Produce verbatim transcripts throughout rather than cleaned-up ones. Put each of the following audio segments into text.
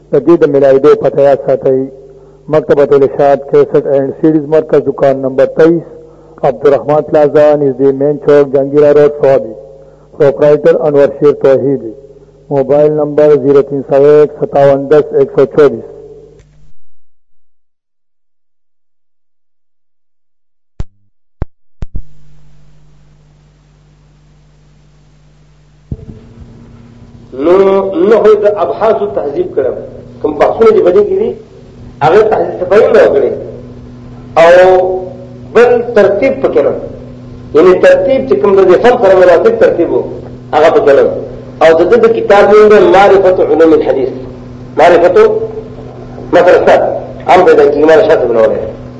جدید ملائی فتحات ساتھی مکتبۃ الارشاد کیسٹ اینڈ سیڈیز مرکز دکان نمبر تیئیس عبدالرحمان پلازا نزد مین چوک جہانگیرہ روڈ سوابی پروپرائٹر انور شیر توحیدی موبائل نمبر زیرو تین سو ایک ستاون دس ایک سو چوبیس نو نو د ابحاث تهذیب کړم کوم بحثونه چې بدی کړي هغه تهذیب صفائی نه وکړي او بل ترتیب پکړم یعنی ترتیب چې کوم د فن سره مناسب ترتیب وو هغه پکړم او د دې کتاب نوم دی معرفت علوم الحديث معرفت مدرسه عام د کلمه شاته بنوره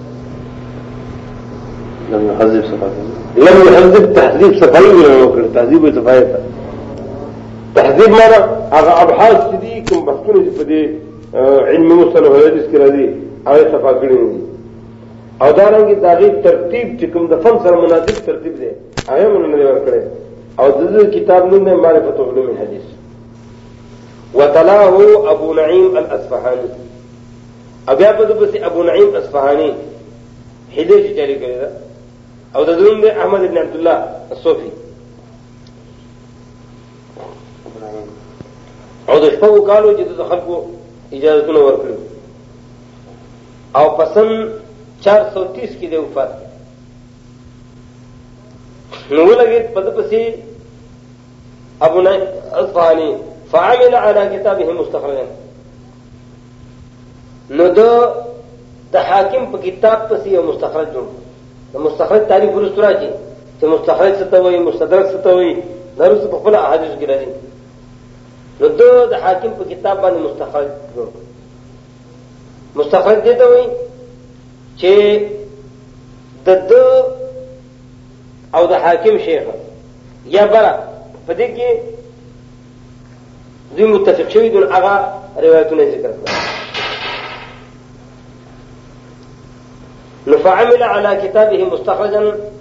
لم يحذب صفائی لم يحذب تهذيب صفائی نه وکړي تهذیب صفائی تهذیب مانا هغه ابحاث چې دي کوم بحثونه چې په دې علم مصطلح حدیث کې راځي هغه صفا کړی دي او دا رنګ د هغې ترتیب چې کوم د فن سره مناسب ترتیب دی هغه مونږ نه ورکړی او د دې کتاب نوم دی معرفت علوم الحديث وتلاه ابو نعيم الاصفهاني بیا په دې پسې ابو نعيم اصفهاني هدیه جاری کړی دا او د نوم دی احمد ابن عبد الله الصوفي او د شپږو کالو چې د خلکو اجازهونه ورکړي او پسن چار سو تیس کې دی وفات نو ولګید په دې پسې ابو نعيم اصفهاني فعمل على كتابه مستخرجا نو د حاکم په کتاب پسې یو مستخرج جوړ د مستخرج تعریف ورسره راځي چې مستخرج څه ته وایي مستدرک څه ته وایي درس په خپل احادیث کې راځي نو دو د حاکم په کتاب باندې مستخرج جوړ مستخرج دی ته وایي چې د دو او د حاکم شیخ یا بره په دې کې دوی متفق شوي دي هغه روایتونه ذکر کړل نو فعمل على كتابه مستخرجا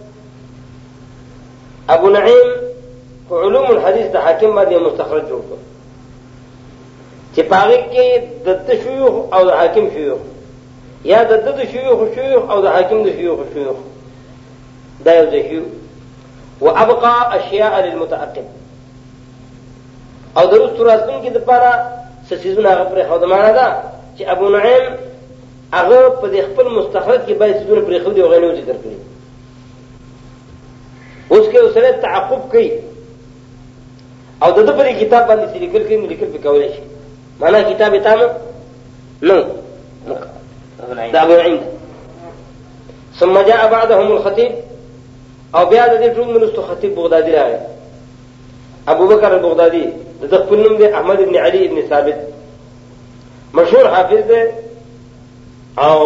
ابو نعيم په علوم الحديث د حاکم باندې مستخرج جوړ کړ چې پاره کې د شيوخ او د حاکم شيوخ یا د د شيوخ شيوخ او د حاکم د شيوخ شيوخ دا یو ځای وابقى اشياء للمتعقب او درست راسبن کې د پاره سسيزونه هغه پر خو د معنا ده چې ابو نعيم هغه په خپل مستخرج کې به سيزونه پر خو دی او غنو ذکر کړی اوس کې اوسره تعقب کوي او د دې په کتاب باندې چې لیکل کوي لیکل په کولای شي معنا کتاب تام نو دا ابو نعيم ثم جاء بعدهم الخطيب او بیا د دې ټول منستو خطيب بغدادي راغی ابو بکر البغدادي د خپل نوم دی احمد ابن علي ابن ثابت مشهور حافظ دی او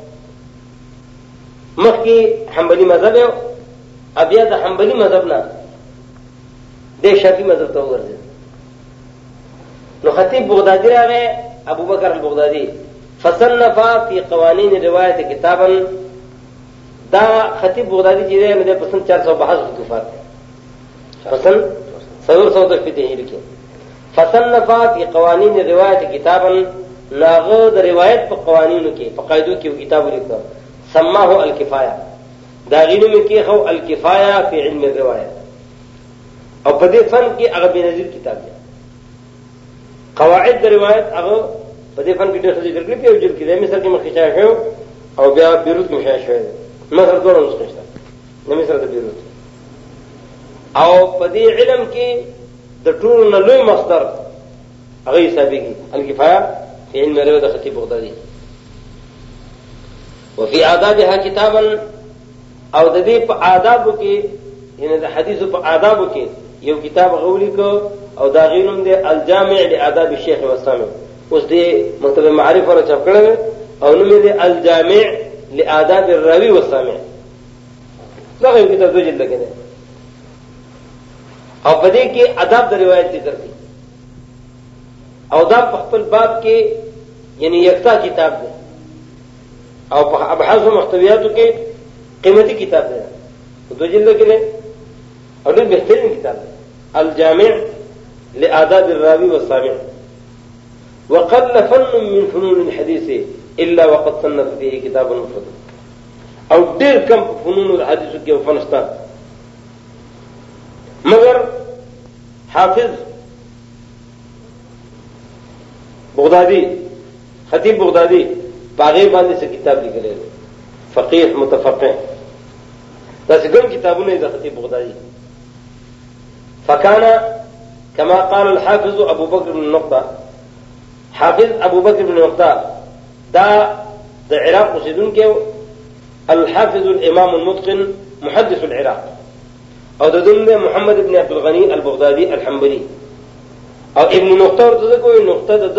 مخکې حنبلي مذهب یو بیا د حنبلي مذهب نه د شافعي مذهب ته ورځي نو خطيب بغدادي راغی ابو بکر البغدادي فصنف في قوانين الروايه كتابا دا خطيب بغدادي چې دی نو د پسند چار سو بحث وفات پسند سور سو د فته لیکي فصنف في قوانين الروايه كتابا لاغه د روایت په قوانینو کې په قاعدو کې کتاب لیکو سماه الكفايه دا غینو کې خو الكفايه في علم الروايه او په دې فن کې هغه بنظیر کتاب دی قواعد د روایت هغه په دې فن کې ډېر ذکر کړی په جل کې د مصر کې مخکې شاو او بیا بیروت کې شاو مصر ټول نسخه شته د مصر د بیروت او په دې علم کې د ټول نه لوی مصدر هغه حسابي الكفايه في علم الروايه د خطيب بغدادي وفي آدابها كتابا او د دې په آدابو کې یعنی د حدیثو په آدابو کې یو کتاب غولی کو او دا غینوم دی الجامع لآداب الشيخ والسامع اوس دې مکتب معارف ور چاپ کړل او نوم دی الجامع لآداب الراوي والسامع دا یو کتاب د جلد کې دی او په دې کې آداب د روایت ذکر دي او دا په خپل باب کې یعنی یکتا کتاب دی او په ابحاث او محتویاتو کې قیمتي کتاب دی دو جلد کې دی او ډېر بهترین کتاب دی الجامع لآداب الراوي والسامع وقل فن من فنون الحديث الا وقد صنف فيه كتابا مفردا او ډېر کم فنون الحديث کې فنستا مگر حافظ بغدادي خطیب بغدادي باغی باندې څه کتاب لیکلی فقيه متفقه دا څنګه کتابونه د خطیب بغدادي فكان كما قال الحافظ ابو بكر بن النقطة حافظ ابو بكر بن النقطة دا د عراق اوسیدونکی الحافظ الامام المتقن محدث العراق او د دنیا محمد بن عبد الغني البغدادي الحنبلي او ابن نقطه ورته کوي نقطه د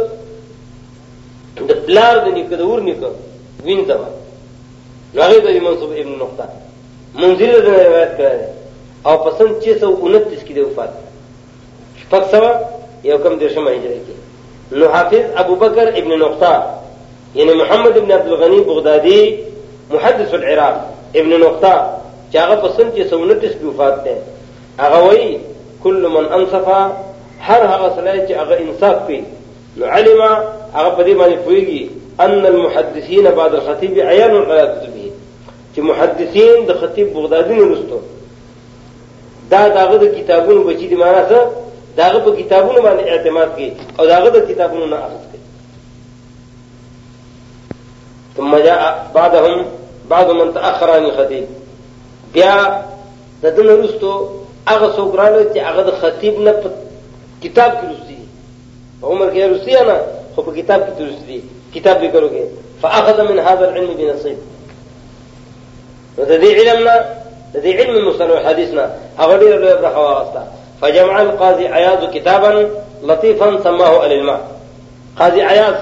د بلار د نیکه د ور نیکه وینځه هغه د منصوب ابن نقطه منذر د روایت کړی او پسند چې سو انتیس کې د وفات شپږ سوه یو کم درشمه هجری کې نو حافظ ابو بکر ابن نقطه یعنی محمد بن عبد الغني بغدادي محدث العراق ابن نقطه چې هغه پسند چې سو انتیس کې وفات ده هغه وایي كل من انصف هر هغه سړی چې هغه انصاف کوي نو علم هغه په دې باندې پوهیږي ان المحدثين بعد الخطيب عيان على كتبه چې محدثین د خطیب بغدادي نه رسټو دا داغه د کتابونو بچی دي معنا څه داغه په کتابونو باندې اعتماد کوي او داغه د کتابونو نه اخذ کوي ثم جاء بعدهم بعض من تاخر عن الخطيب بیا د دې رسټو هغه څوکرانو چې هغه د خطیب نه کتاب کې رسټي په عمر کې رسټي نه خو په کتاب کې رسټي کتاب لیکلوږي فاخذ من هذا العلم بنصيب نو د دې علمنا د دې علم مصطلح حدیثنا هغه ډېر لوی برخه واغسته فجمع القاضي عياض كتابا لطيفا سماه الالماء قاضي عياض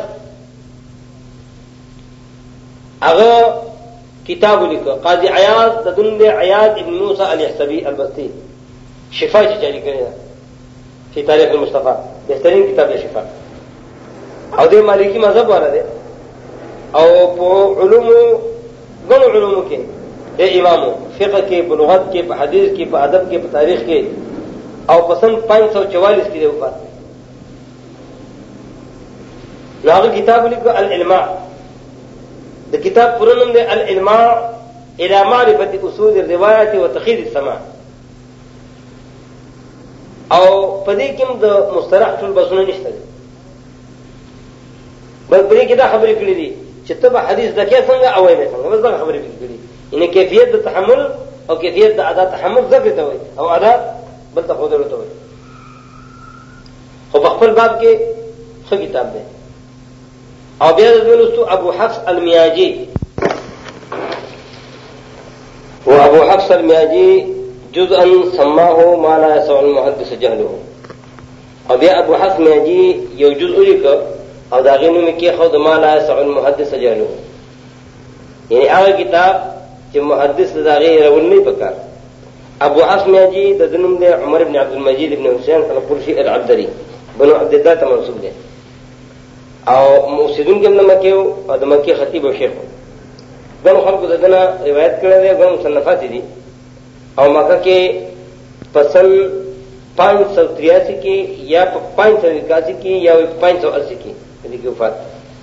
هغه کتاب لیکو قاضي عياض د دنیا عياض ابن موسى اليحسبي البستي شفاء جاري کړی په تاریخ المصطفى بهترین کتاب دی شفاء او د مالکی مذهب واره دی او په علوم غنو علوم کې اے امامو فقہ کې په لغت کې په حدیث کې په ادب کې په تاریخ کې او پسند پانچ سو چوالیس کې دی وفات هغه کتاب لیکو العلماء د کتاب پوره نوم دی العلماء الى معرفه اصول الروايه وتخير السماع او په دې کې د مصطلح ټول بسونه نشته بل پرې کې دا خبرې کړې دي چې ته به حدیث دکې څنګه اوای به څنګه بس دا خبرې کړې ان کیفیت د تحمل او کیفیت د ادا تحمل ذکر ته وي او ادا بل ته خود ورته وي خو په خپل باب کې څه کتاب دی او بیا د ولستو ابو حفص المياجي و ابو حفص المياجي جزءا سماه ما لا يسع المحدث جهله او بیا ابو حفص المياجي یو جزء لیکو او دا غینو مکی خو د ما لا يسع المحدث جهله یعنی هغه کتاب چې محدث دا غیر ول نه پکار ابو حفص المياجي د دنوم دی عمر ابن عبد المجيد ابن حسين القرشي العبدري بنو عبد الله ته منسوب دی او موسیدون کې د مکه او د مکه خطیب او شیخ دغه خلکو دغه روایت کړی دی غو مصنفات دي او مکه کې پسند پانچ سو تریاسی کې یا پانچ سو اکاسی کې یا پانچ سو اسی کې دې کې وفات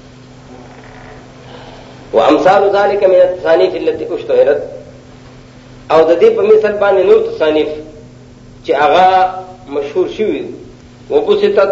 وامثال ذلك من التصانيف التي اشتهرت او د دې په مثال باندې نور تصانیف چې هغه مشهور شوي وبسطت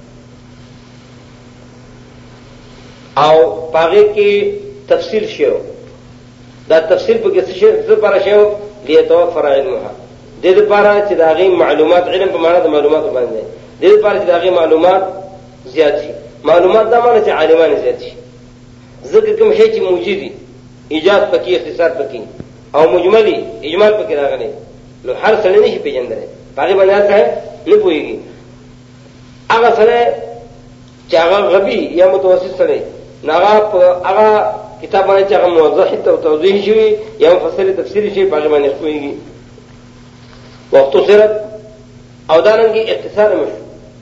او پاغه کې تفصیل شو دا تفصیل په کې څه لپاره شو لیتوفر علمها د دې لپاره چې دا غي معلومات علم په معنا د معلومات باندې د دې لپاره چې دا غي معلومات زیات شي معلومات دا معنی چې عالمان زیات شي ذکر کوم شی چې موجودي ایجاز پکې اختصار پکې او مجملی اجمال پکې راغلي نو هر څه نه شي پیژندل هغه باندې څه نه پويږي هغه سره چې هغه غبي یا متوسط سره هغه هغه کتاب باندې چې هغه موضح او توضیح شوی یا مفصل تفسیر شي هغه باندې پويږي وخت سره او دانګي اختصار مشو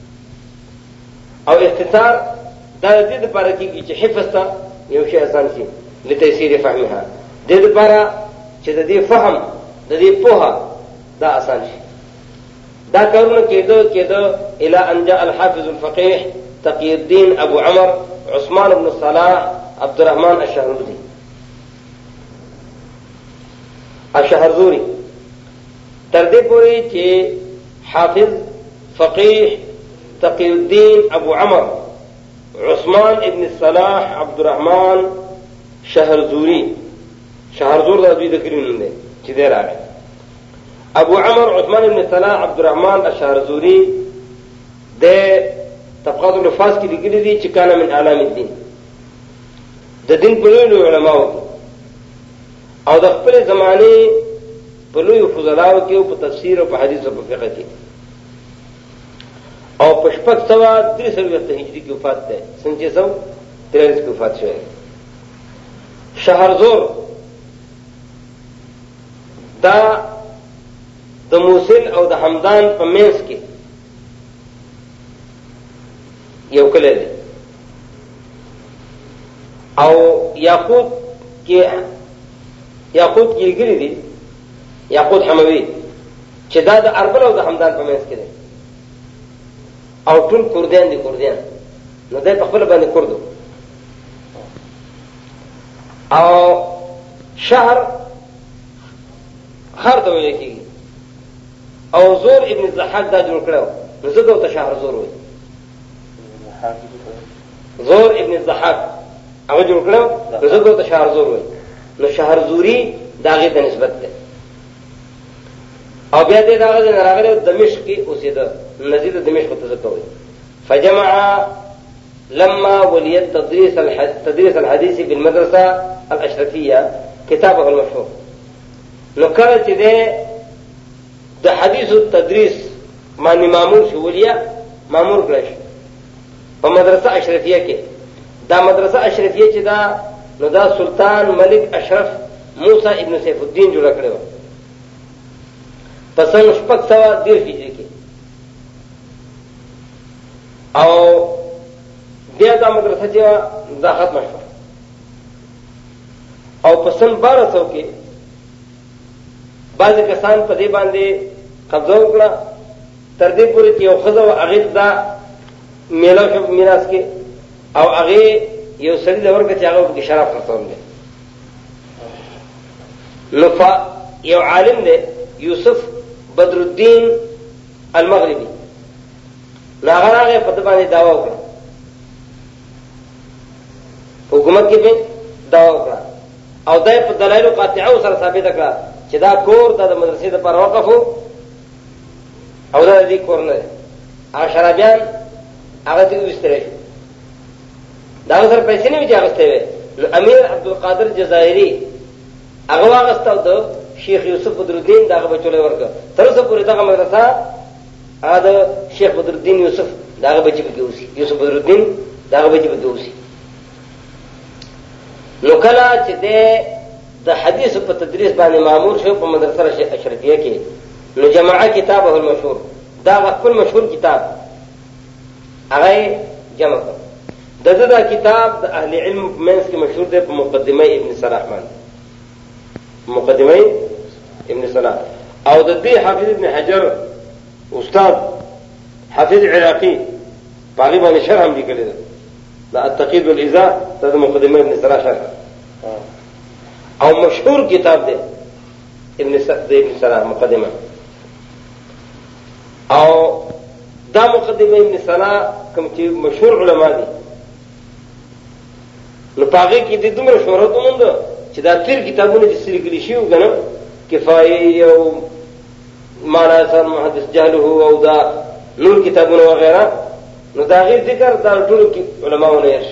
او اختصار دا د دې لپاره چې حفظ تا یو شی آسان شي لتيسير فهمها د دې لپاره چې د دې فهم د دې پوها دا آسان شي دا کارونه کېدو کېدو الى ان جاء الحافظ الفقيه تقی الدین ابو عمر عثمان بن صلاح عبد الرحمن الشهرزوري الشهرزوري تر دې پورې چې حافظ فقيه تقی الدین ابو عمر عثمان ابن صلاح عبد الرحمن شهرزوري شهرزور دا دوی ذکرین نوم دی چې دی راغی. ابو عمر عثمان ابن صلاح عبد الرحمن الشهرزوري د طبقات الحفاظ کې لیکلي دي چې کانه من اعلام الدین د دین په لویو علماو کې او د خپل زمانه په لویو فضلاو کې او په تفسیر او په حدیث او په فقه کې او په شپږ سوه درې څلوېښت هجري کې وفات ده، سن چې سو تریالیس کې وفات شوی. شهرزور دا د موصل او د حمدان په منځ کې یو کلی دی او یاقوت کې یاقوت کې لګري دي یاقوت حموي چې دا د اربل او د حمدان په منځ کې دی او ټول کردیان دي کردیان نو دی په خپل باندې کردو او شهر خر ته ویل کېږي او زور ابن الضحاک دا جوړ کړو نو زه ته شهر زور وایي زور ابن الضحاک هغه جوړ کړو نو زه ته شهر زور وایي نو شهر زوري دا هغې ته نسبت ده او بیا دې دا هغه نه راغلی دمشق کې اوسېده نزید دمشق ته ځکه وایي فجمع لما ولي تدريس تدريس الحديث بالمدرسة الأشرفية كتابه المشهور نكرت ده ده حديث التدريس معني مامور شو وليا مامور كلاش فمدرسة أشرفية كي ده مدرسة أشرفية كي ده ندا سلطان ملك أشرف موسى ابن سيف الدين جو رکھڑے ہو پسند شپک سوا دیر فیجری کی او بیا دا مدرسه چې دا ختمه شوه او پسند بارہ سو کې بعضې کسان په دې باندې قبضه وکړه تر دې پورې چې یو ښځه وه هغې ته میلاو شو په میراث کې او هغې یو سړي ته ورکړه چې هغه پکې شراب خرڅول دی نو یو عالم دی یوسف بدر الدین المغربي نو هغه راغی په ده باندې دعوه وکړه حکومت کې به دعوه وکړه او دا په دلایلو قاطعه سره ثابته کړه چې دا کور دا د مدرسې دپاره وقف و او دا د دې کور نه دی هغه شرابیان هغه ته وویستلی شو د هغه سره پیسې نه وي چې اخیستی وی نو امیر عبدالقادر جزایري هغه واخیسته او د شیخ یوسف بدرالدین د هغه بچو له ورکړه تر اوسه پورې دغه مدرسه هغه د شیخ بدرالدین یوسف د هغه بچي پکې اوسي یوسف بدرالدین د هغه بچي پکې اوسي نو کله چې د حدیث په تدریس باندې مامور شو په مدرسه اشرفیه کې نو جماعه کتابه المشهور دا خپل مشهور کتاب هغه جمع کړ د دې دا کتاب د اهل علم منځ کې مشهور دی په مقدمه ابن صلاح باندې مقدمه ابن صلاح او د دې حافظ ابن حجر استاد حافظ عراقي باغي باندې شرح هم لیکلی دی دا التقييد والإزاء دا مقدمه ابن صلاح شرح او مشهور کتاب دی ابن ابن صلاح مقدمه او دا مقدمه ابن صلاح کوم چې مشهور علما دي نو پاغه کې د دومره شهرت وموند چې دا تیر کتابونه چې سری کلی شي وګنه کفایه او معنا سر محدث جهله او دا نور کتابونه وغیرہ نو دا غیر ذکر دا ټول علماءونه یې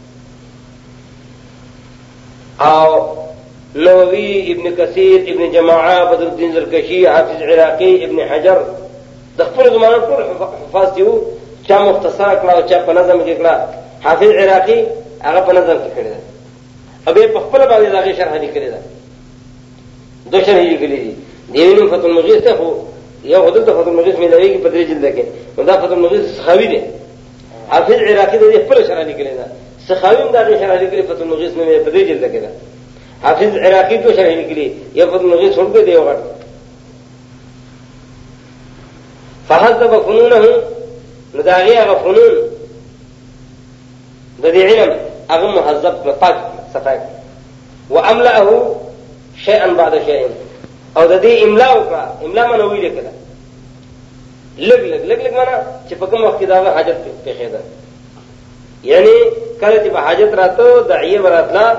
او نووي ابن كثير ابن جماعه بدر الدين زركشي حافظ عراقي ابن حجر د خپل زمانه ټول حفاظ دیو چا مختصر کړه او چا په نظم کې کړه حافظ عراقي هغه په نظم کې کړی دی ابه په خپل باندې دغه شرح لیکلی ده دو شرح لیکلی دي دیوینو فتح المغیث ته خو یو حدود فتح المغیث ملوي کې په درې جلد کې نو دا فتح المغیث سخاوي دی حافظ عراقي د خپل شرح لیکلی ده سخاوي دا شرح لیکلی فتح المغیث مې په درې جلد کې ده حافظ عراقي تو شرح لیکلی یو فتح المغیث ورته دی وغټ فحذب فنونه نو دا هغه فنون د دې علم هغه مهذب پاک صفای واملأه شيئا بعد شيء او د دې املاء وکړه املاء معنا ویل کړه لګ لګ لګ لګ معنا چې په کوم وخت کې دا حاجت پیښه ده یعنی کله چې په حاجت راته داعیه وراتلا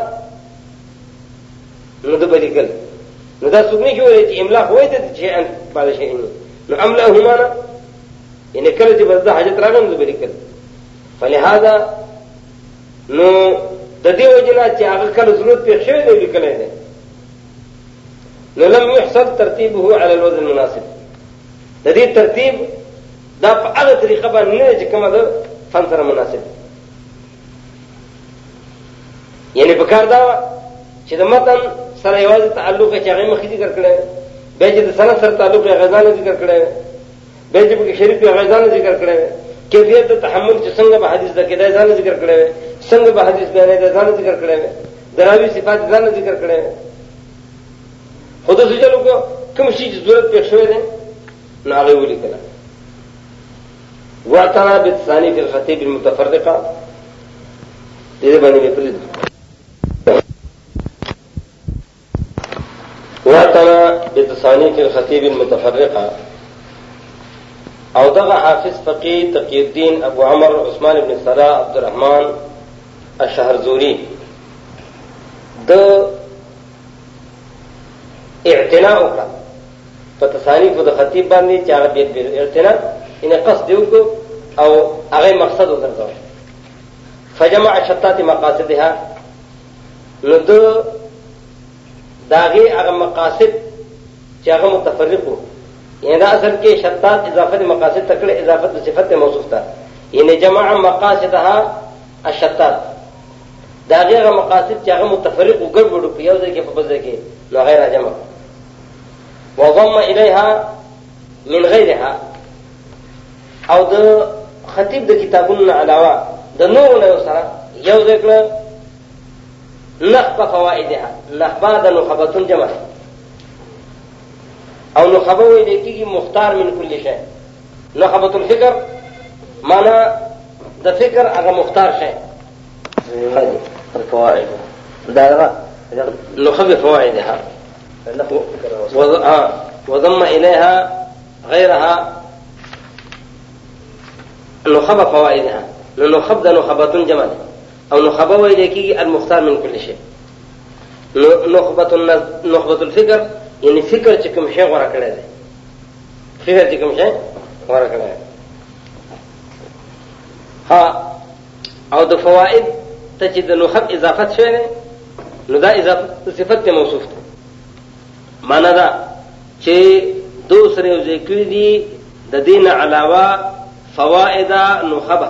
نو د بلیکل نو دا څوک نه جوړي چې املاء وایي ته شيئا بعد شيء نو املاء معنا یعنی کله چې بس حاجت راغله نو بلیکل فلهذا نو د دې وجنا چې هغه کله ضرورت پیښ شوی دی لیکل دی نو لم يحصل ترتيبه على الوزن المناسب د دې ترتیب دا په هغه طریقه باندې نه چې کومه ده فن سره مناسب یعنی په کار دا چې د متن سره یوازې تعلق چې هغه مخکې ذکر کړی به چې د سند سره تعلق یې غزانه ذکر کړی به چې په شریف یې غزانه ذکر کړی کیفیت د تحمل چې څنګه به حدیث د کېدای ځان ذکر کړی څنګه به حدیث بیانې د ځان ذکر کړی دراوی صفات ځان ذکر کړی خود سجلو کو کوم شي چې ضرورت پیښ شوی دی نو هغه ولیکل واعتنا بالثاني في الخطيب المتفرقه دې باندې پرې واعتنا بالثاني في الخطيب المتفرقه او دغه حافظ فقيه تقي الدين ابو عمر عثمان بن صلاح عبد الرحمن الشهرزوري د اعتناء وکړه په تصانیف د خطیب باندې چې هغه به اعتناء ان قصد وکړو او هغه مقصد وګرځاو فجمع شتات مقاصدها نو د داغي هغه مقاصد چې هغه متفرقو یعنی دا اصل کې شتات اضافه مقاصد تکړه اضافه د صفت موصوف ده یعنی جمع مقاصدها الشتات داغي هغه مقاصد چې هغه متفرق او ګډوډ په یو ځای کې په بل ځای کې نو غیر جمع وضم اليها من غيرها او د خطیب د کتابونو علاوه د نور نه سره یو ذکر نخبه فوائدها نخبه د نخبتون جمع او نخبه وی لیکيږي مختار من كل شيء نخبه الفكر معنا د فکر هغه مختار شي الفوائد دا نخبه فوائدها وضم اليها غيرها نخبه فوائدها نخب ده نخبه جمع او نخبه وی لیکيږي المختار من كل شيء نخبه نخبه الفكر یعنی فکر چې کوم شی غوړه کړی دی فکر چې کوم شی غوړه کړی دی ها او د فواید ته چې د نخب اضافت شوی دی نو دا اضافت صفت ته موصوف ده معنا دا چې دو سره یو ځای کړي دي د دین علاوه فواید نخبه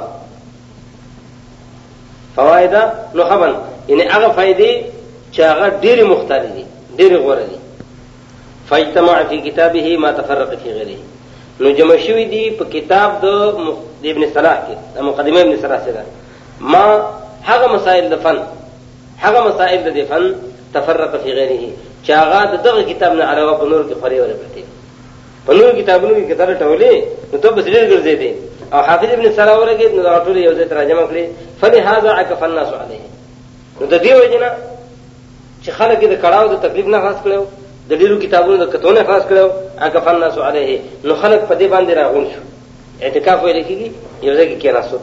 فواید نخبه یعنی هغه فائدې چې هغه ډېری مختلف دي ډېری غوړه دي فاجتمع في كتابه ما تفرق في غيره نو جمع شوی دی په کتاب د ابن صلاح کې د مقدمه ابن صلاح سره ما هغه مسائل د فن هغه مسائل د فن تفرق في غيره چې هغه دغه کتاب نه علاوه په نور کې خوري ورپټي په نور کتابونو کې کتاب ټولې نو ته بس ډېر ګرځې دي او حافظ ابن صلاح ورګه نو دا ټول یو ځای ترجمه کړي فلهذا عكف الناس عليه نو د دې وجنه چې خلک د کړهو د تکلیف نه خلاص کړو د ډیرو کتابونو د کتونه خلاص کړو هغه فناس علیه نو خلق په دې باندې راغون شو اعتکاف ویل کېږي یو ځای کې کېناستو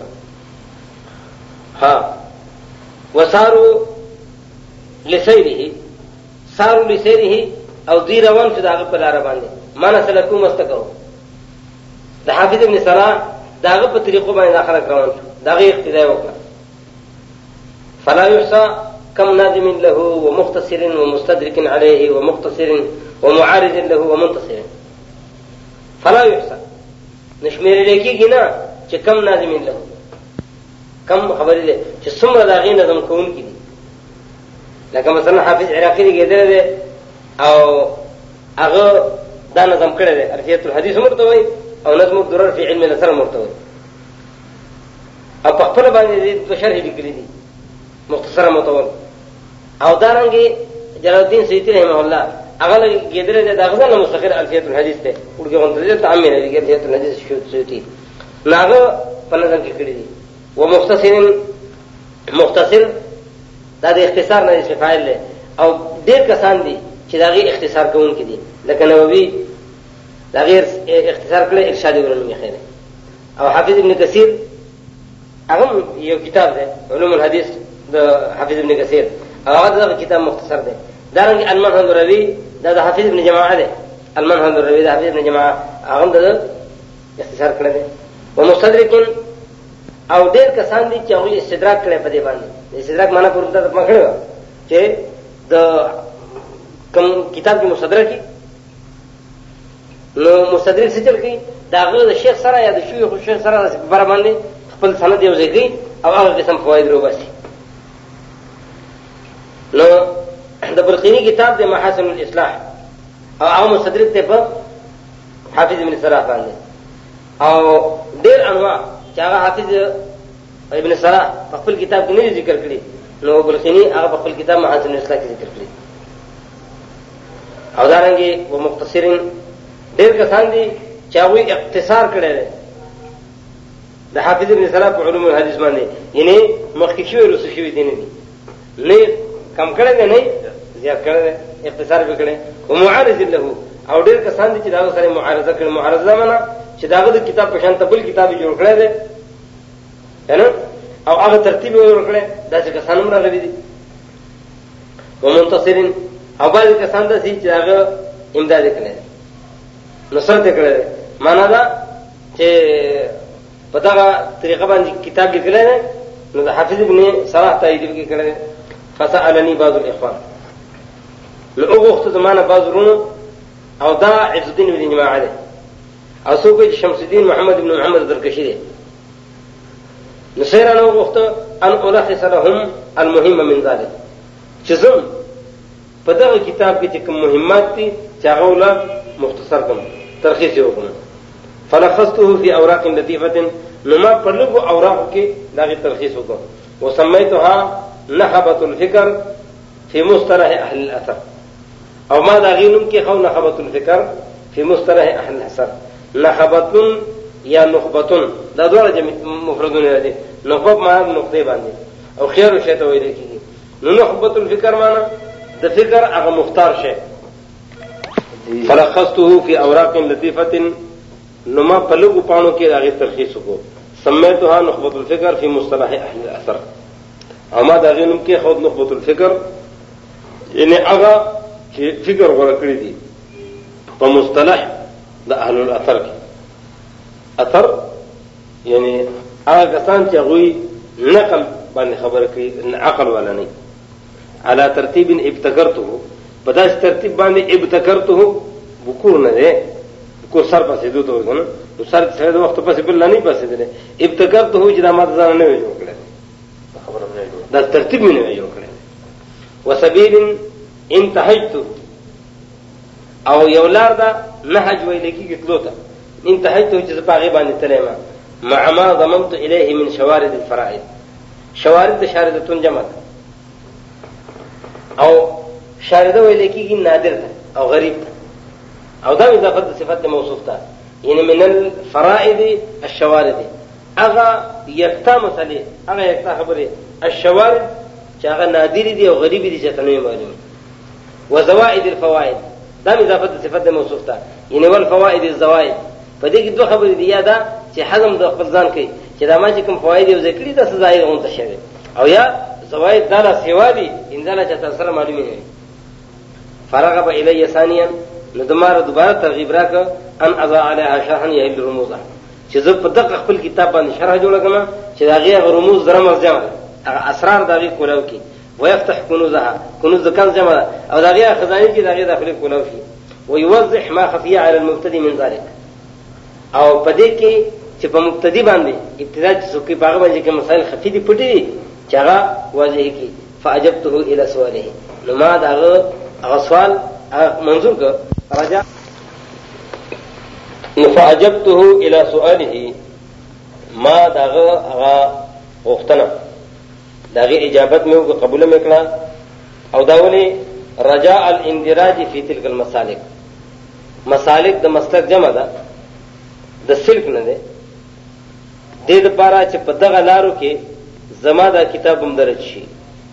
ها وسارو لسیره سارو لسیره او دی روان شو داغه په لار باندې معنا سلکو مستکو د حافظ ابن صلاح داغه په طریقو باندې داخله روان شو داغه اقتداء وکړه فلا يحصى كم نادم له ومختصر ومستدرك عليه ومختصر ومعارض له ومنتصر فلا يحصى نشمیر لیکيږي نه چې کم نادم له کم خبرې ده چې څومره داغې نظم کوونکي دي لکه مثلا حافظ عراقي کېدل دي او هغه دا نظم کړی دی الفیۃ الحدیث مرته وي او نظم الدرر فی علم الاثر مرته وي او په خپل باندې د شرح لیکلي دي مختصر مطول او دارنګي جلال الدین سیوطی رحمه الله هغه کېدل دي دا غزنه مستقر الفیۃ الحدیث ته ورګه غونډه ته عامه دی الفیۃ الحدیث سیوطی ناغه په نظم کې کړی دي ومختصر مختصر دا د اختصار نه اسم فاعل دی او ډېر کسان دي چې دا غي اختصار کوونکي دي لکه نووي دا غیر اختصار کړي ارشاد ابن خیر او حافظ ابن کثیر هغه یو کتاب دی علوم الحديث د حافظ ابن کثیر او هغه دا کتاب مختصر دی دا رنګ المنهج الروي دا د حافظ ابن جماعه دی المنهج الروي دا حافظ ابن جماعه هغه د اختصار کړی دی ومستدرک او ډېر کسان دي چې هغه استدراک کړي په دې باندې استدراک معنا پورته د مخړو چې د کوم کتاب کې مستدرک نو مستدرک څه چل کوي داغه د شیخ سره یا د شیخ شیخ سره بر باندې خپل سند یو ځای کوي او هغه قسم فواید وروباسي نو د برقینی کتاب د محاسن الاصلاح او هغه مستدرک ته په حافظ ابن صلاح باندې او ډېر انواع چې هغه حافظ ابن صلاح په خپل کتاب کې نه ذکر کړی نو برقینی هغه په خپل کتاب محاسن الاصلاح کې ذکر کړی او دارنګي و مختصرین ډېر کسان دي چې هغه اختصار کړی دی د حافظ ابن صلاح په علوم الحديث باندې یعنی مخکې شوی رسو شوی دي نه دي نه کم کړی دی نه زیات کړی دی اختصار وکړي او معارض له او ډېر کسان دي چې دا سره معارضه کړي معارضه معنا چې داغه د کتاب په شان تبل کتاب جوړ کړی دی کنه او هغه ترتیب جوړ کړی دا چې کسان هم راغلي دي ومنتصرین او بعض کسان دي چې هغه امداد کړي نصرت کړي معنا دا چې په دا طریقه باندې کتاب لیکل نه نو د حافظ ابن صلاح تایید کې کړي فسألني بعض الاخوان نو هغه وخت زمانه بعض ورونو او دا عز الدين بن جماعه ده او څوک چې شمس الدين محمد بن محمد زرکشي ده نو سره نو وخت ان الخص لهم المهم من ذلك چې زم په دغه کتاب کې کوم مهمات دي چې هغه ولا مختصر کوم تلخیص وکړم فلخصته في اوراق لطيفه نما په لغو اوراق کې دغه تلخیص وکړم وسميتها نخبه الفكر في مصطلح اهل الاثر او ما دا غینم کې خو نخبه الفكر في مصطلح اهل الاثر نخبه یا نخبه دا ډول مفردونه دي نخبه معنا نقطه باندې او خیر شی ته ویل کېږي نو نخبه الفكر معنا د فکر هغه مختار شی فلخصته في اوراق لطيفه نما پلوغو پانو کې هغه تلخیص کو سميتها نخبه الفكر في مصطلح اهل الاثر اما دا غینم کې خود نخبه الفكر یعنی هغه چې فکر غوړه کړی دي په مصطلح د اهل الاثر کې اثر یعنی هغه کسان چې غوي نقل باندې خبره کوي عقل ولا نه على ترتیب ابتکرته په داس ترتیب باندې ابتکرته وکور نه ده کو سر پسې دوه ته ونه نو سر څه د وخت پسې بل نه پسې ده ابتکرته چې د ماده ځان نه جوړ کړل خبره نه دا ترتیب نه جوړ کړل وسبيل انتهجت او یولار دا نهج ویل کېږي تلوته انتهجت چې په هغه باندې تلما مع ما ضمنت اليه من شوارد الفرائض شوارد شاردتون جمع او شارده ویل کېږي نادر او غریب او دا اضافه صفات موصوف ده یعنی من الفرائض الشوارد اغه یکتا مسئله اغه یکتا خبره الشوارد چې هغه نادر دي او غریب دي چې تنوي معلوم وزوائد الفوائد دا اضافه صفات موصوف ده یعنی والفوائد الزوائد په دې کې دوه خبرې دي یا دا چې حزم د خپل ځان کوي چې دا ما چې کوم فواید یو ذکر دي تاسو ظاهر غونډه شوی او یا زوائد دا لا سیوا دي ان دا چې تاسو سره معلومه نه فرغب الی ثانیا نو دمار دوباره ترغیب راک ان اضا علیها شرحا یهل رموزه چې زه په دغه خپل کتاب باندې شرح جوړ کړم چې دا غي رموز درمز جمع اسرار دا غي کولاو کی ويفتح كنوزها كنوز كان جمع او دا غي خزانه کې دا غي داخلي کولاو شي ويوضح ما خفي على المبتدئ من ذلك او پدې کې چې په مبتدی باندې ابتدا چې څوک په هغه باندې کې مسائل خفي دي پټي دي چې هغه واضح کی فاجبته الى سؤاله نو ما دا هغه سوال منظور کړ راجع نو فاجبته الى سؤاله ما دا هغه غوښتنه داغه اجابت مې وکړه قبول مې کړه او دا ولي رجاء الاندراج في تلك المسالك مسالک د مسلک جمع ده د سلک نه ده د دې لپاره چې په دغه لارو کې زما دا کتاب هم درج شي.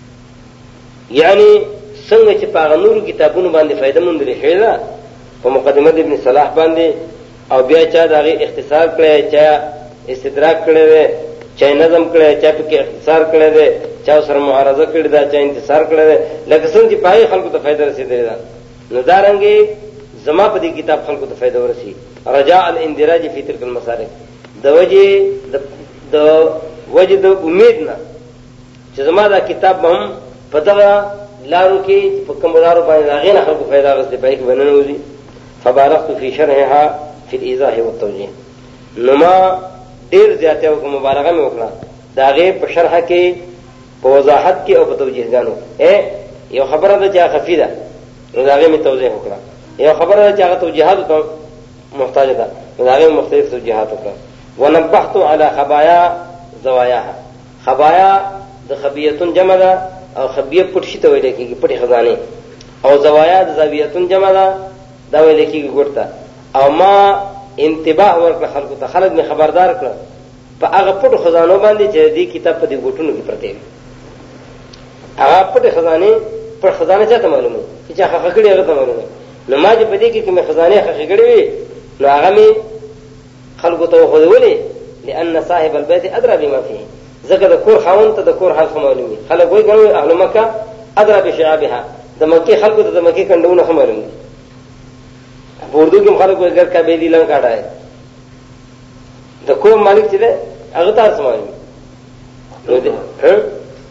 یعنی څنګه چې په نورو کتابونو باندې فائدہ مونږ لري ده په مقدمه ابن صلاح باندې او بیا چا دغه اختصار کړی چا استدراک کړی دی چا نظم کړی چا په کې اختصار کړی دی چا سره معارضه کړی ده چا انتصار کړی دی لکه څنګه چې پای خلکو ته فائدہ رسیدلی ده نو دا رنګې زما په دې کتاب خلکو ته فائدہ ورسي رجاء الاندراج فی تلک المسالک د وجه د وجه د امید نه چې زما دا کتاب هم په دغه لارو کې په کوم لارو باندې هغه نه خلکو فائدہ غوښتي پای کې وننوځي فبارقت فی شرحها فی الايضاح والتوجیه نو ما ډیر زیاته او مبالغه مې وکړه دا غي په شرح کې په وضاحت کې او په توجیه غانو اے یو خبره ده چې خفیده نو دا غي مې توضیح وکړه یو خبره ده چې هغه توجیهات ته محتاج ده نو دا غي مختلف توجیهات وکړه ونبحت على خبايا زواياها خبايا د خبيتون جمع ده او خبيه پټ شي ته ویل کېږي پټي خزانه او زوايا د زاویتون جمع ده دا ویل کېږي ګورته او ما انتباه ورکړه خلکو ته خلک می خبردار کړ په هغه پټو خزانو باندې چې دې کتاب په دې ګوټونو کې پرته وي هغه پټه خزانه پر خزانه چاته معلومه چې هغه خګړې هغه ته معلومه نو ما چې په دې کې کومه خزانه خګړې وي نو هغه می خلکو ته خودولې لأن صاحب البيت ادرى بما فيه زګه د کور خاوند ته د کور حال معلومي خلک وایي ګورو اهل مکه ادرى بشعابها د مکه خلکو ته د مکه کندونه معلومي اردو کې خلک وایي ګر کا به دي لنګ کاټه د کور مالک چې ده هغه تاسو معلومي نو دې ها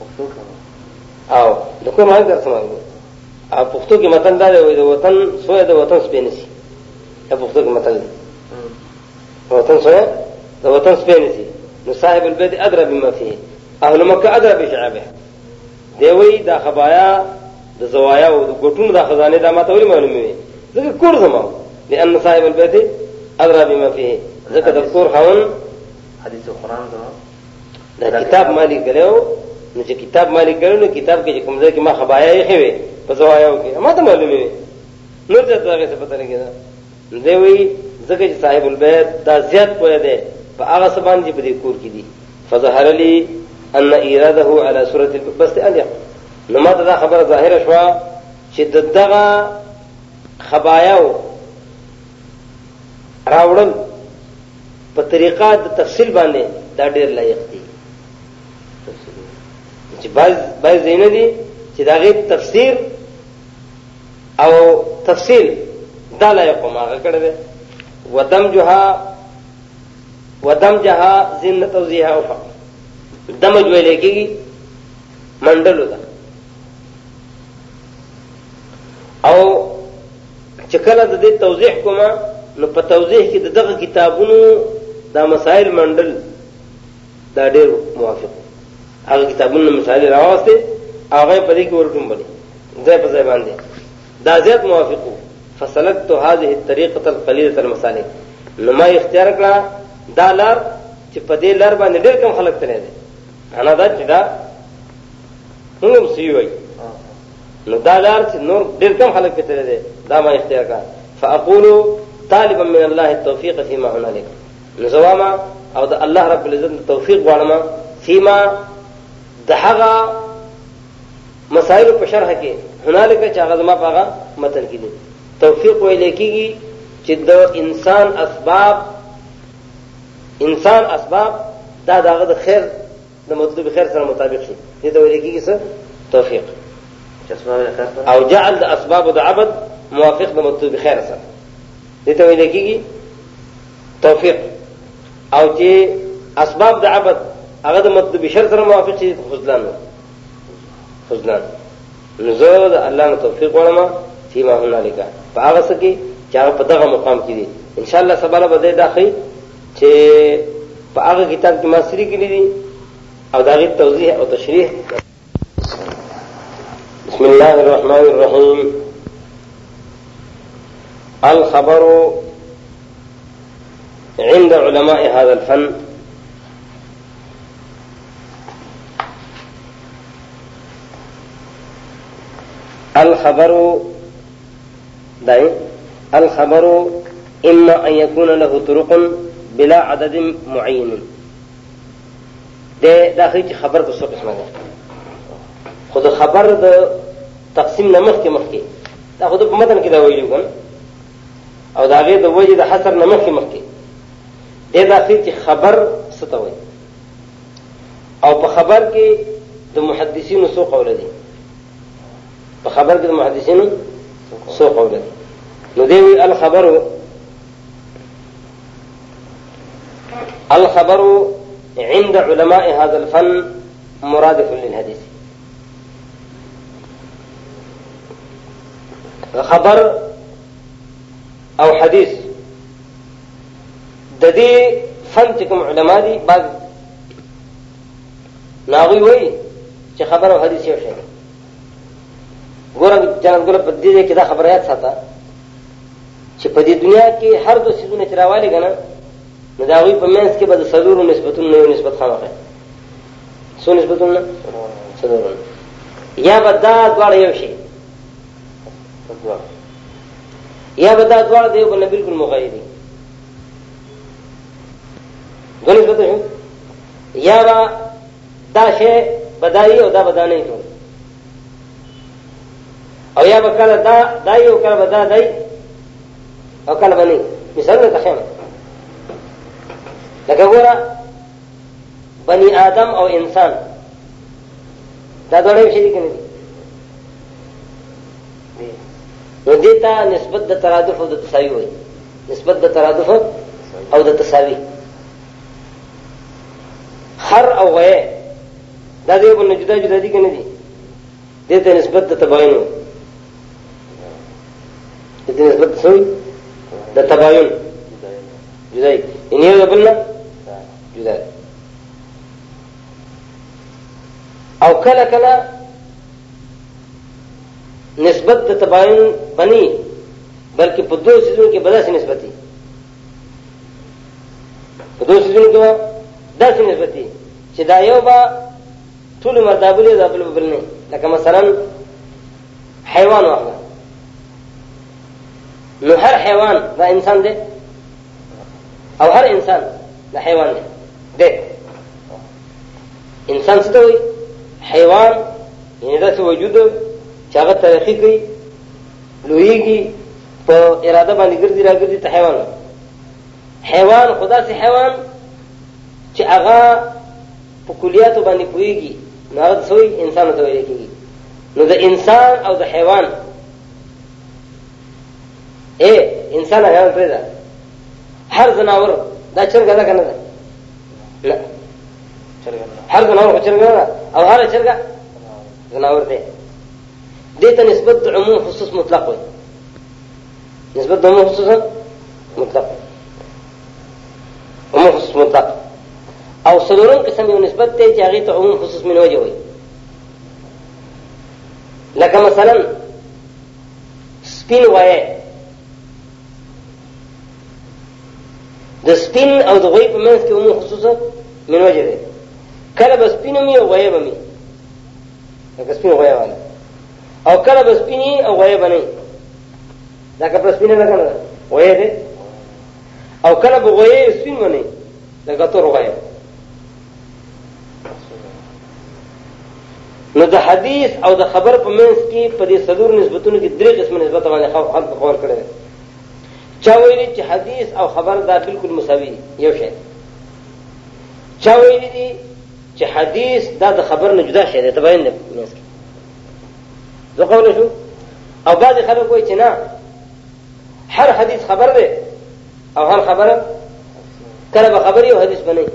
او د کور مالک تاسو معلومي او پښتو کې متن دا دی د وطن سوې د وطن سپینسي د پښتو کې متن دی وطن سوې د وطن سپینسي نو صاحب البيت ادرى بما فيه اهل مکه ادرى بشعابه دی وی دا خبایا د زوایا او د ګټونو د خزانه د ماته ولې معلومه وي ځکه کور زمو لأن صاحب البيت ادرى بما فيه ځکه د کور خاون حدیث قرآن دا دا کتاب مالک کړو نو چې کتاب مالک کړو نو کتاب کې کوم ځای کې ما خبایا یې خوي په زوایاو کې ما ته معلومه وي نور څه هغه څه پته نه کېده دی وی ځکه چې صاحب البيت دا زیات پوهه ده په هغه سبان چې په دې کور کې دي فظهر لي ان اراده على سوره بس اليق نو ما دا خبره ظاهره شو چې دغه خبایاو راوړل په طریقه د تفصیل باندې دا ډېر لایق دي چې بعض بعض زینه دي چې دا غي تفسیر او تفصیل دا لایق ما کړه ده ودمجها ودمجها زینت توضیحها او دمج ویلې کېږي منډلو ده او چې کله د دې توضیح کومه نو په توضیح کې دغه کتابونو دا مسائل منډل دا ډېر موافق هغه کتابونو مسائل راوسته هغه په دې کې ورټوم بلی ځای په ځای باندې دا زیات موافق فسلكت هذه الطريقه القليله المسالك نو ما اختیار کړه دا لار چې په دې لار باندې ډېر کم خلک تللی دي انا دا چې دا موږ سی وای نو دا لار چې نور ډېر کم خلک په تللی دي دا ما اختیار کړه فاقول طالبا من الله التوفيق فيما هنالك نزواما او د الله رب العزت توفیق غواړم فيما دهغه مسائل په شرح کې هنالك چې هغه زما په متن کې دي توفیق ویل کېږي چې د انسان اسباب انسان اسباب دا داغه د خیر د مطلوب خیر سره مطابق شي دې ته ویل کېږي څه توفیق او جعل د اسباب د عبد موافق د مطلوب خیر سره دې ته ویل کېږي توفیق او چې اسباب د عبد هغه د مطلوب شر سره موافق شي خذلان خذلان نزول الله توفیق ورما فيما هنالك فهغه سکی چې هغه په دغه مقام کې دي ان شاء الله سبحانه بده داخلي چې په هغه کتاب کې ما سری کړی دي او داغه توضیح او تشریح. بسم الله الرحمن الرحيم. الخبر عند علماء هذا الفن الخبر داي الخبر إما أن يكون له طرق بلا عدد معين د داخلي چې خبر د څو قسمه ده. خو د خبر د تقسیم نه مخکې مخکې دا خو د په متن کې دا ویلو کنه، او دا غیر د وجه د حصر نه مخکې مخکې د داخلي چې خبر څه ته وایي، او په خبر کې د محدثینو څو قول دي. په خبر کې د محدثینو څو قول دي. نو دی وی الخبر الخبر عند علماء هذا الفن مرادف للحديث. خبر او حدیث د دې فن چې کوم علما دي بعض ناغوی وایي چې خبر او حدیث یو شی دی. ګوره جناب ګوره په دې کې دا خبریات ساته چې په دې دنیا کې هر دو څیزونه چې راوالي کنه نو دا غوی په منځ کې به د څلورو نسبتونو نه یو نسبت خامخا څو نسبتونه څلورو یا به دا دواړه یو شی یا به دا دواړه د یو بل نه بالکل مغایر دي دوه نسبت شو، یا به دا شی بدایي او دا بدانه ټول، او یا به کله دا دای او کله به دا دای او کله به نه. مثال ته خیم لکه ګوره بني آدم او انسان دا دواړه یو شی دي کنه دي. نو دې ته نسبت د ترادف او د تساوي وایي، نسبت د ترادف او د تساوي. خر او غوی دا دیو بل جدا جدا دي کنه دي، دې ته نسبت د تباین وایي، دې ته نسبت څه د تباین جدا دي، ان یو بل نه جدا دي. او کله کله نسبت د تباین بني بلکې په دوه سيزونو کې بداسې نسبت دي، په دوه سيزونو کې داسې نسبت دي چې دا یو به ټول مردابلې دا بل بل نه. لکه مثلا حیوان واخله، نو هر حیوان دا انسان دی او هر انسان دا حیوان دی. دی انسان څه ته وایي؟ حیوان یعنی داسې وجود چې هغه ترقي کوي، لویږي، په اراده باندې ګرځي راګرځي ته حیوان. حیوان خدا سي حیوان چې هغه په کلیاتو باندې پوهېږي نو هغه څه وایي؟ انسان ته ویل کېږي. نو د انسان او د حیوان اے انسان حیوان پرېږده، هر ځناور دا چرګه ده که نه ده؟ نه، هر ځناور خو چرګه ده او هر چرګه ځناور دی. دې ته نسبت د عموم خصوص مطلق وایي، نسبت د عموم خصوص مطلق، عموم خصوص مطلق. او څلورم قسم یو نسبت دی چې هغې ته عموم خصوص من وجه وایي. لکه مثلا سپین غوی، د سپین او د غوی په منځ کې عموم خصوص من وجه دی. کله به سپین وي او غوی به وي، لکه سپین غوی والا، او کله به سپینی او غوی به نه وي، دا کپړه سپینه ده که نه ده؟ غوی دی. او کله به غوی سپین به نه وي، لکه تور غوی. نو د حدیث او د خبر په منځ کې په دې څلور نسبتونو کې درې قسم نسبت باندې خلق قول کړی دی. چا ویلي چې حدیث او خبر دا بالکل مساوي یو شی، چا ویلي دي چې حدیث دا د خبر نه جدا شی دی، تباین دی منځ کې. زه قوله شو. او بعضې خلک وایي چې نه، هر حدیث خبر دی او هر خبره کله به خبر او حدیث به نه وي.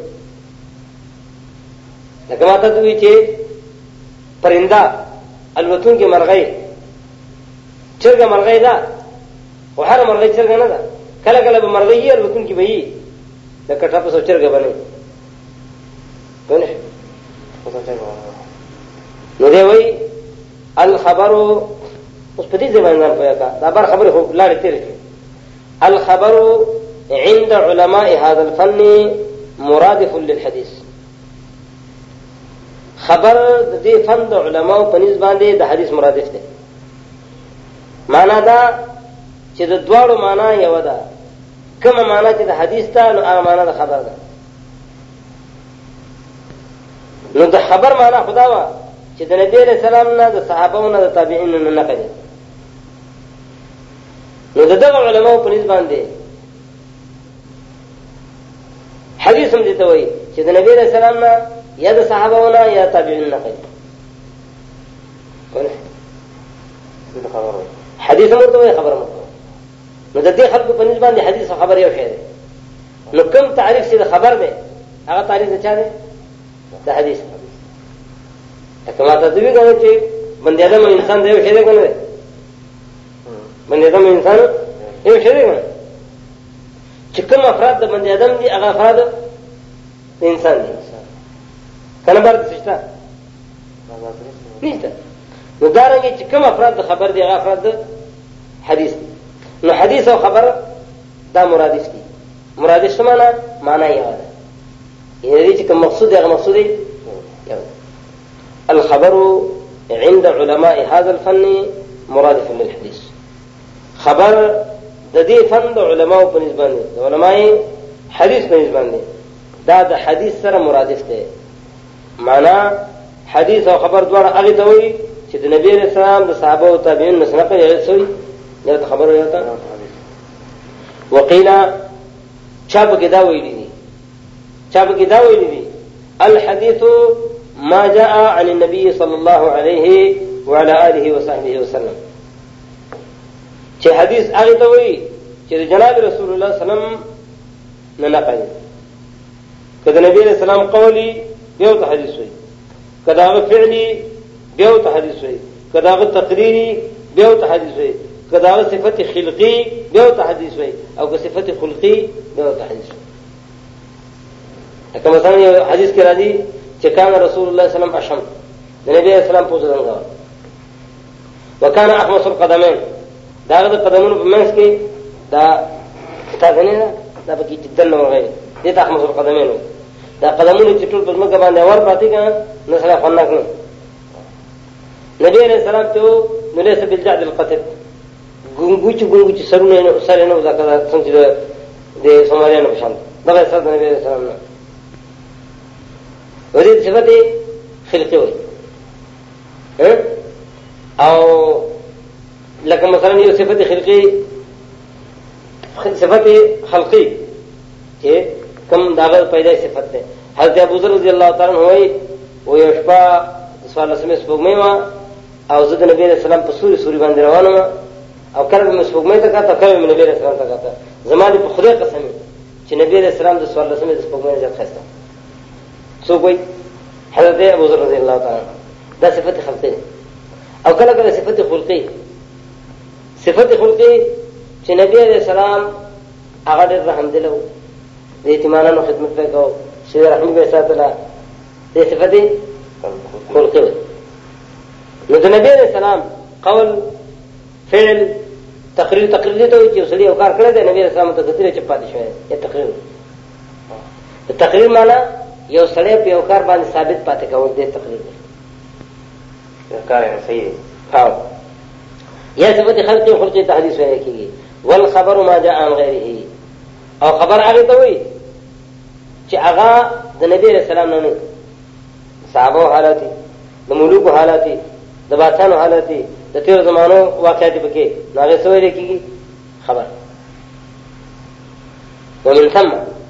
لکه ما ته وایي چې پرنده الوتونکې مرغۍ، چرګه مرغۍ ده خو هره مرغۍ چرګه نه ده. کله کله به مرغۍ وي الوتونکې به وي، لکه ټپس او چرګه به نه وي. پوه نه شو؟ نو دی وایي الخبر، اوس په دې ځای باندې ځان پوهه کړه، دا بار خبرې خو لاړې تېرې کړې. الخبر عند علماء هذا الفن مرادف للحديث. خبر د دې فن د علماو په نسبت باندې د حدیث مرادف دی. معنا دا چې د دواړو معنا یو ده. کومه معنا چې د حدیث ته، نو هغه معنا د خبر ده. نو د خبر معنا خدا وا چې د نبی علیہ السلام نه د صحابه نه د تابعین نه نقل نو دغه علماء په نسبت باندې حدیث هم دي ته وایي چې د نبی علیہ السلام نه یا د صحابه نه یا تابعین نقل حدیث مرته وایي خبر مرته نو د دې خلکو په نسبت باندې حدیث او خبر یو شی دی نو کوم تعریف چې د خبر دی هغه تعریف د چا دی د حدیث کما ته دوی کوي چې بندي ادم انسان دی یو شی دی کنه بندي ادم انسان یو شی دی کنه چې کوم افراد د بندي ادم دي هغه افراد انسان دي کنه بار څه شته نشته نو دا رنګه چې کوم افراد د خبر دي هغه افراد حدیث دي نو حدیث او خبر دا مرادف دي مرادف څه معنا معنا یې ده یعنی چې کوم مقصود هغه مقصود دی الخبر عند علماء هذا الفن مرادف للحديث خبر د دې فن د علماء په نسبت د علماء حدیث په نسبت دا د حدیث سره مرادف دی معنا حدیث او خبر دواړه هغه ته وایي چې د نبی رسول الله د صحابه او تابعین نه نقل یې سوی یا خبر یې تا وقيل چا به دا ویلي دي چا به دا ویلي دي الحديث ما جاء عن النبي صلى الله عليه وعلى آله وصحبه وسلم چې حدیث هغه ته وایي چې جناب رسول الله صلی الله علیه وسلم نه نقل کله نبی رسول الله قولي یو ته حدیث وایي کله هغه فعلی یو ته حدیث وایي کله هغه تقریری یو ته حدیث وایي کله هغه صفت خلقی یو ته حدیث وایي او که صفت خلقی یو ته حدیث وایي لکه مثلا یو حدیث کې راځي چې کان رسول الله صلی الله علیه وسلم اشم د نبی اسلام په ځای راغلی وکانه احمس القدمین دا د قدمونو په منځ کې دا تاګنه دا په کې جدن نه وغه دي ته احمس القدمین دا قدمونو چې ټول په ځمکه باندې اور پاتې کړه نو سره خنک نه نبی علیہ السلام ته نو له سبیل جعد القتل ګونګوچ ګونګوچ سرونه نه سره نه ځکه څنګه د سومالیانو په شان دا سره نبی علیہ السلام نه ورید صفت خلقی ہوئی او لکه مثلا یو صفت خلقی صفت خلقی چې کم داغه پیدا صفت ده حضرت ابو ذر رضی الله تعالی عنہ وایي و یو شپه سوال سمې سپوږمۍ وا او زه د نبی رسول الله په سوري سوري باندې روانم او کله مې سپوږمۍ ته کاته کله مې نبی رسول الله ته کاته زمادي په خدای قسم چې نبی رسول الله د سوال سمې د سپوږمۍ ځات خسته سو کوئی حضرت ابو ذر رضی اللہ تعالی دا صفت خلقی او کله کله صفت خلقی صفت خلقی چې نبی علیہ السلام هغه ډېر رحم دل او د یتیمانو خدمت وکاو چې رحم به ساتله د صفت خلقی نو د نبی علیہ السلام قول فعل تقریر تقریر ته چې وسلی او کار کړی دی نبی علیہ السلام ته کتره چې پاتې شوی یا تقریر تقریر معنا یو سړی په یو کار باندې ثابت پاتې کول دی تقریر دی کار یې صحیح دی ها یا صفت خلق او خلق ته حدیث وایي کیږي والخبر ما جاء عن غیره او خبر هغه ته وایي چې هغه د نبی رسول الله نه صحابه حالات د ملوک حالات د بادشاہانو حالات د تیر زمانو واقعات پکې هغه څه وایي کیږي خبر ومن ثم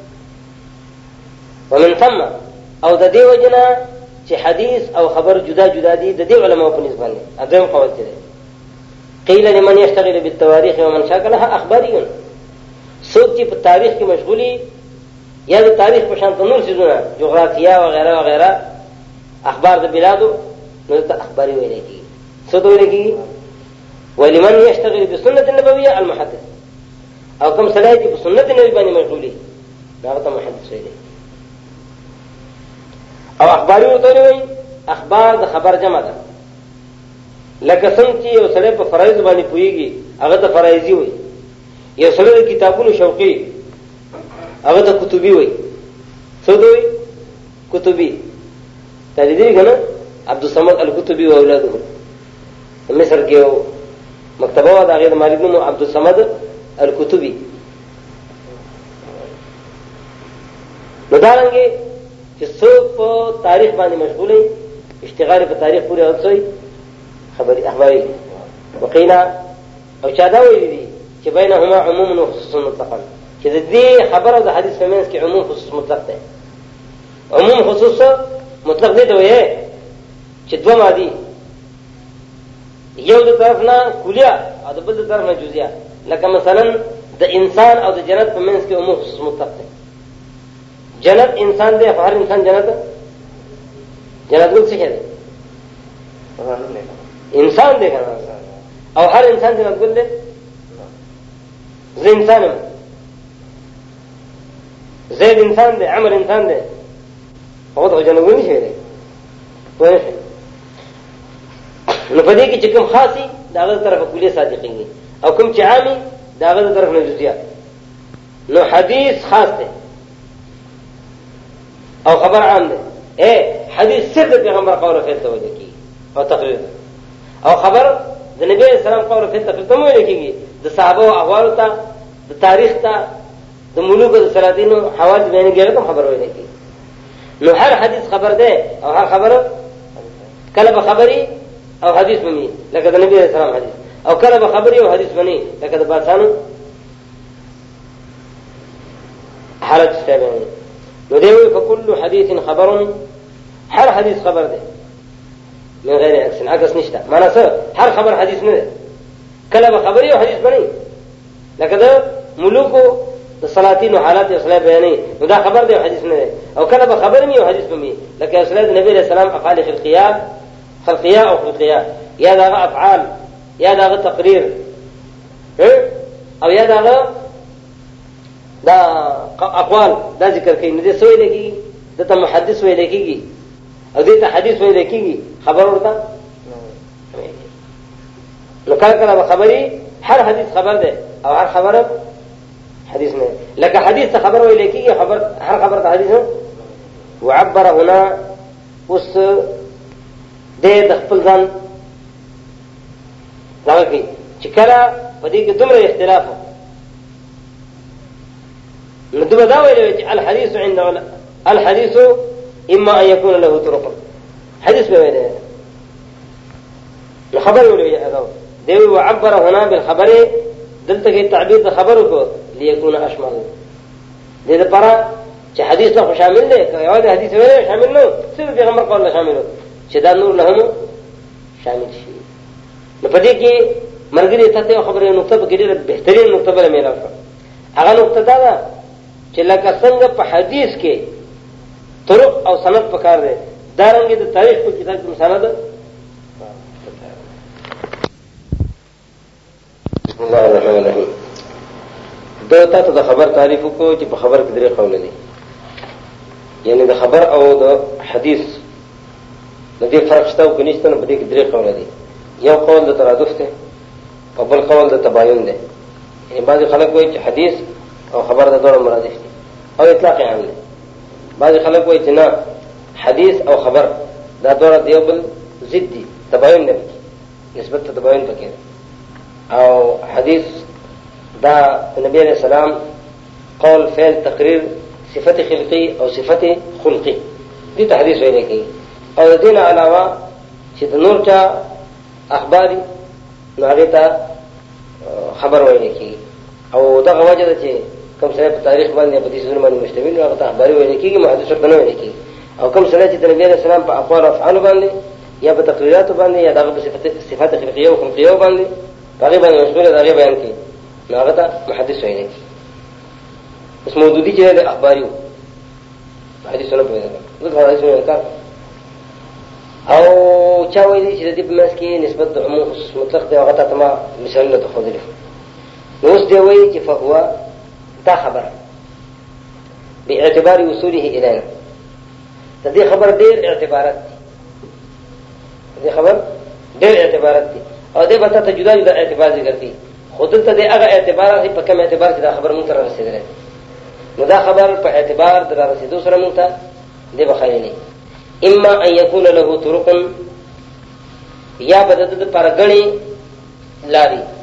ومن ثم او د دې وجنه چې حدیث او خبر جدا جدا دي د دې علماء په نسبت باندې اذن قول دي قيل لمن يشتغل بالتواريخ ومن شاكلها اخباري څوک چې په تاریخ کې مشغولي یا د تاریخ په شان نور څه جغرافیا و غیره و غیره اخبار د بلادو نو ته اخباري ویل کیږي څه ته ویل کیږي ولمن يشتغل بالسنه النبويه المحدث او کوم سړی چې په سنت نبوي باندې مشغولي دا ته محدث ویل او اخباري ورته وي اخبار د خبر جمع ده لکه څنګه چې یو سړی په فرایض باندې پويږي هغه ته فرایضي وي یو سړی د کتابونو شوقي هغه ته کتبي وي څه دوی کتبي تدې کنه عبد الصمد الکتبي او اولاده مصر کې یو مکتبه و دا غیر مالک نو عبد الصمد الکتبي نو دا رنګه چې څوک په تاریخ باندې مشغولې اشتغال په تاریخ پورې اوسوي خبري اخباري وقیلا او چا دا ویلي دي چې بینهما عموم و خصوص مطلقا چې د دې خبره د حدیث په منځ کې عموم خصوص مطلق دی. عموم خصوص مطلق دی ته وایي چې دوه مادي یو د طرف نه کلیه او د بل د طرف نه جزئیه، لکه مثلا د انسان او د جنت په منځ کې عموم خصوص مطلق دی. جنت انسان دی، هر انسان جنت جنت ګل څه دی؟ انسان دی کنه، او هر انسان جنت ګل دی. زه انسان یم، زید انسان دی، عمر انسان دی، هغه د جنت ګل نشي دی. پوه شئ؟ نو په دې کې چې کوم خاصي د هغه طرفه کلیه صادقېږي او کوم چې عامي د هغه طرف نه جزئیات. نو حدیث خاص دی او خبر عام دی. اے حدیث صرف د پیغمبر قول او فعل ته ویل کېږي او تقریر، او خبر د نبی صلی الله علیه وسلم قول او فعل تقریر ته ویل کېږي، د صحابه او احوال ته، د تاریخ ته، د ملوک او سلاطینو حوادث بیان کېږي ته خبر ویل کېږي. نو هر حدیث خبر دی او هر خبر کله به خبري او حدیث بني لکه د نبی صلی الله علیه وسلم حدیث، او کله به خبري او حدیث بني لکه د بادشاہانو حالت استعمال. نو دی وی فكل حديث خبر، هر حدیث خبر دی من غیر عکس، عکس نشته. معنا څه؟ هر خبر حدیث نه دی، کله به خبري او حدیث بني لکه د ملوکو د سلاطینو حالات اصلاح بیانې، نو دا خبر دی او حدیث نه دی. او کله به خبر می او حدیث بني لکه اصلاح د نبی علیہ السلام افعال خلقیه خلقیه او خلقیه، یا داغه افعال یا داغه تقریر او یا داغه دا اقوال دا ذکر کوي. نو دې سوې لګي دته محدث وې لګيږي او دې ته حدیث وې لګيږي، خبر ورته نو کله کله خبري هر حدیث خبر ده او هر خبره حدیث نه، لکه حدیث ته خبر وې لګيږي، خبر هر خبر ته حدیث. وعبر هنا اوس دې د خپل ځان دا کوي چې کله په دې کې دومره اختلاف نو دوی دا ویل چې الحديث عند الحديث اما ان يكون له طرق، حديث به ویل نو خبر ویل هذا دی. وعبر هنا بالخبر، دلته کې تعبیر د خبرو کو ليكون اشمل، دې لپاره چې حدیث له شامل دی، یو د حدیث ویل شامل نو صرف پیغمبر قول له شامل چې دا نور له هم شامل شي. نو په دې کې مرګري ته خبره نقطه به ډېره بهترین نقطه بل میرا هغه نقطه دا ده چې لکه څنګه په حدیث کې طرق او سند پکار دی، دا رنګ د تاریخ په کتاب کې سند. بسم الله الرحمن الرحیم. دا تاسو د خبر تعریف کو چې په خبر کې درې قول دي، یعنی د خبر او د حدیث د دې فرق شته او کنيشته. نو په دې کې درې قول دي. یو قول د ترادف دی او بل قول د تباین دی. یعنی بعضی خلک وایي چې حدیث او خبر د دوه مرادف دي او اطلاق عام دی. بعضی خلک وایي چې نه، حدیث او خبر دا دوه د یو بل ضد دي، تباین نه پکې، نسبت ته تباین پکې. او حدیث دا نبی علیہ السلام قول فعل تقریر صفت خلقی او صفت خلقی دي ته حدیث ویل کېږي. او د دین علاوه چې د نور چا اخباري نو هغه ته خبر ویل کېږي. او دا وجه ده چې کوم څه په تاریخ باندې په دې ځونه باندې مشتمل هغه ته اخباري ویل کېږي، محدث ورته نه ویل کېږي. او کوم څه چې د نبی علیہ السلام په اقوال او افعال باندې یا په تقریرات باندې یا دغه په صفات صفات خلقیه او خلقیه باندې هغه باندې مشغول دی بیان کوي، نو هغه ته محدث ویل کېږي. اس مودودی چې د اخباري حدیثونه په دغه حدیثونه انکار او چا وایي چې د دې په منځ کې نسبت د عموم خصوص مطلق دی. هغه ته ما مثالونه ته خو دي. نو اوس دی وایي چې فهو دا خبر باعتبار وصوله الينا، د دې خبر ډېر اعتبارات دي، د دې خبر ډېر اعتبارات دي او دې به ته جدا جدا اعتبار ذکر کوي. خو دلته د هغه اعتبارات په کوم اعتبار چې دا خبر مونږ ته رسېدلی، نو دا خبر په اعتبار د رسېدو سره مونږ ته دی بخایي نه. اما ان يكون له طرق، یا بدد پر غني لاري